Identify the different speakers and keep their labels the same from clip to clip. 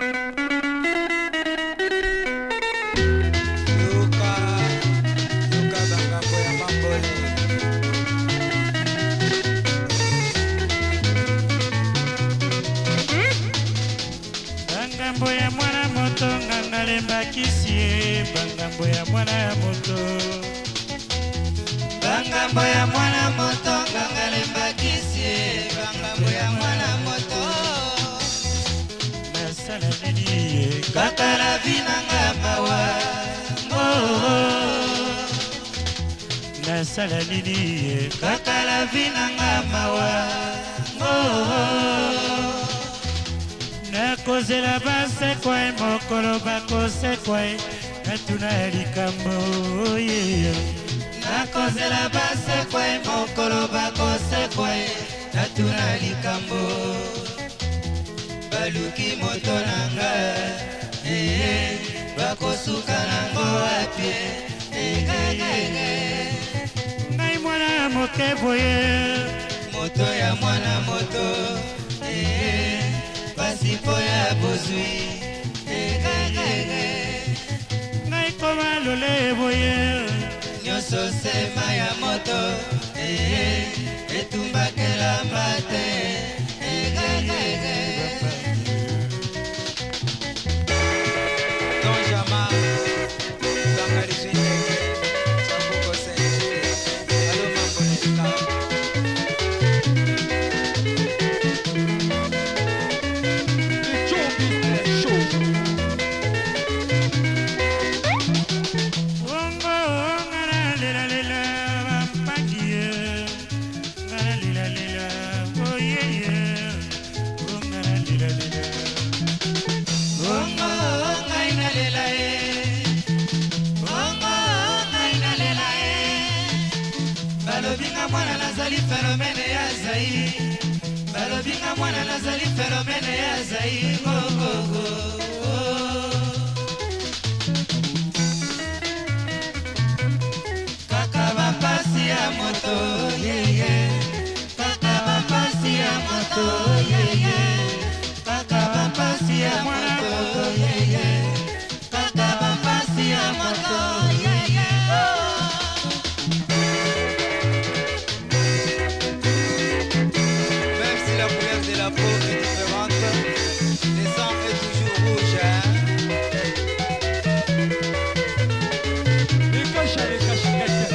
Speaker 1: Bangambo ya mwana moto nganga lembakisie bangambo ya mwana moto
Speaker 2: bangambo ya mwana moto nganga lembakisie bangambo ya mwana moto
Speaker 1: nasala nini
Speaker 2: kaka la vinanga mawa
Speaker 1: nasala nini
Speaker 2: kaka la vinanga mawa
Speaker 1: nakozela basekwa mokolo bakosekwa natuna ya likambo
Speaker 2: nakozela basekwa mokolo bakosekwa natuna ya likambo baluki moto nanga bakosuka nango apie
Speaker 1: ngai mwana moke boye
Speaker 2: moto ya mwana moto pasipo ya bozwi
Speaker 1: ngai koma lole boye
Speaker 2: nyonso sema ya moto etumbakela mbate Don Jama Zangarizine Chabuko Sense Alo Mamboleka balobinga mwana nazali fenomene ya zai balobinga mwana nazali fenomene ya zai kaka bapasi ya moto kaka bapasi ya moto kaka bapasi ya moto kaka bapasi ya moto la peau est différente, le sang est toujours rouge.
Speaker 1: les caches,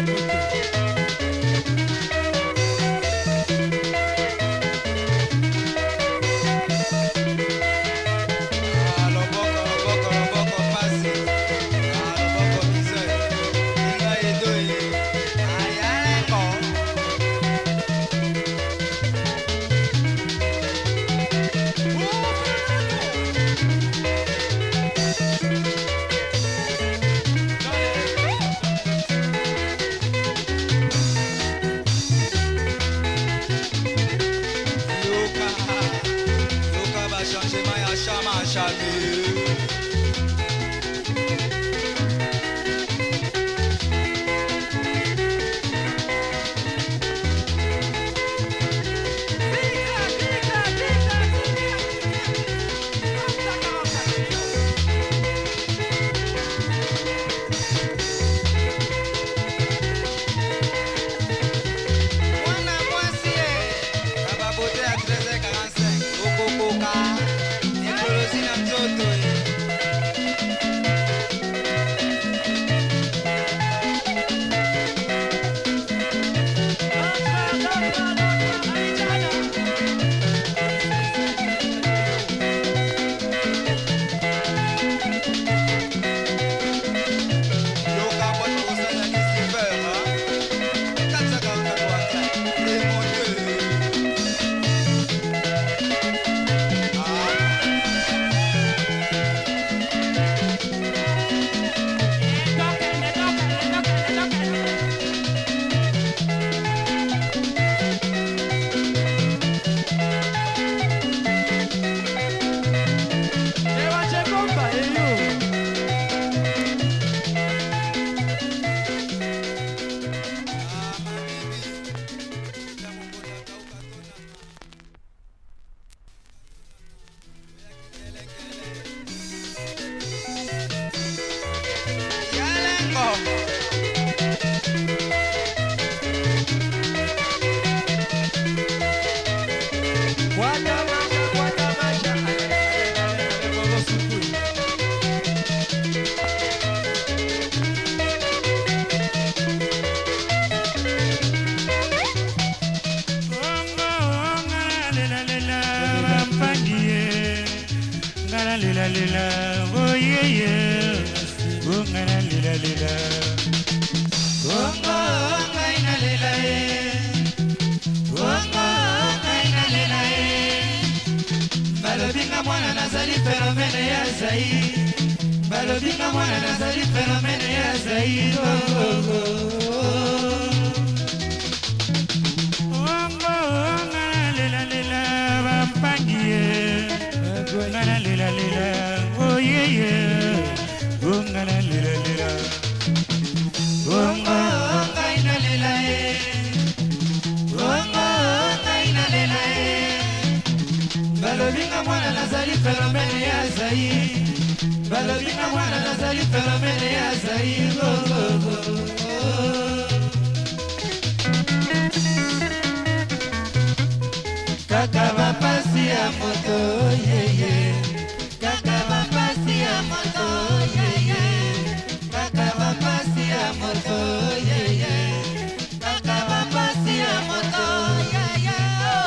Speaker 2: changement ya chama chalu Toto
Speaker 1: lila lila, oh yeah yeah, ungana lila lila.
Speaker 2: Bongo ngaina lila bongo ngaina lila balobinga mwana nazali phénomène ya zai balobinga mwana nazali phénomène ya zai
Speaker 1: bongo ngana lila lila bampangie ngana lila lila oh yeah yeah ngana lila lila
Speaker 2: bongo ngaina lila bongo ngaina lila balobinga mwana nazali phénomène ya zai balobinga mwana nazali phénomène ya zai kaka bapasi ya moto yeye kaka bapasi ya moto yeye kaka bapasi ya moto yeye kaka bapasi ya moto yeye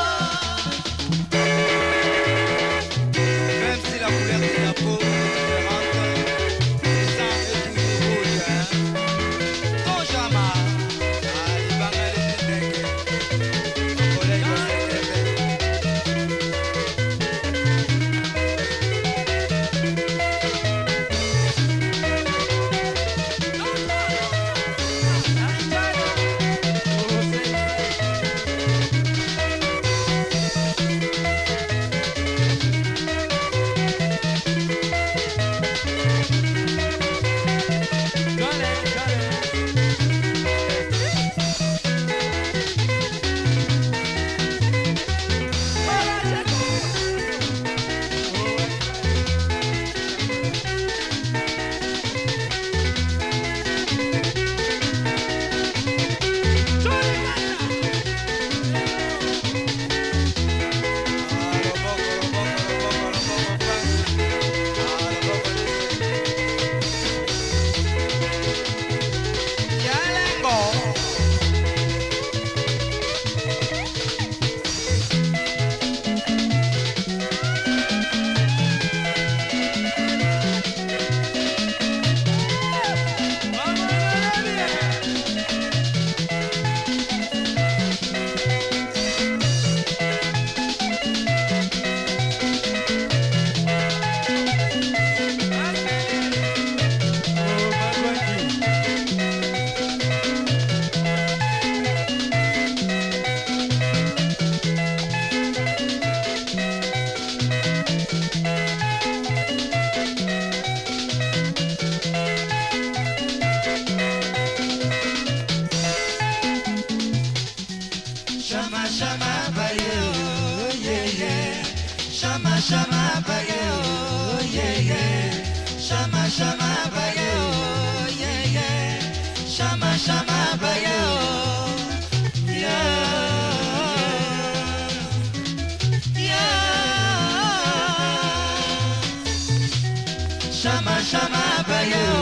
Speaker 2: même si la couleur de la peau est différente le sang est toujours rouge ton jama ali bangale tindeke collègue Shama bayo, yeah yeah. Shama bayo, yeah yeah. Shama bayo, yeah yeah. Shama bayo, yeah yeah. Shama bayo.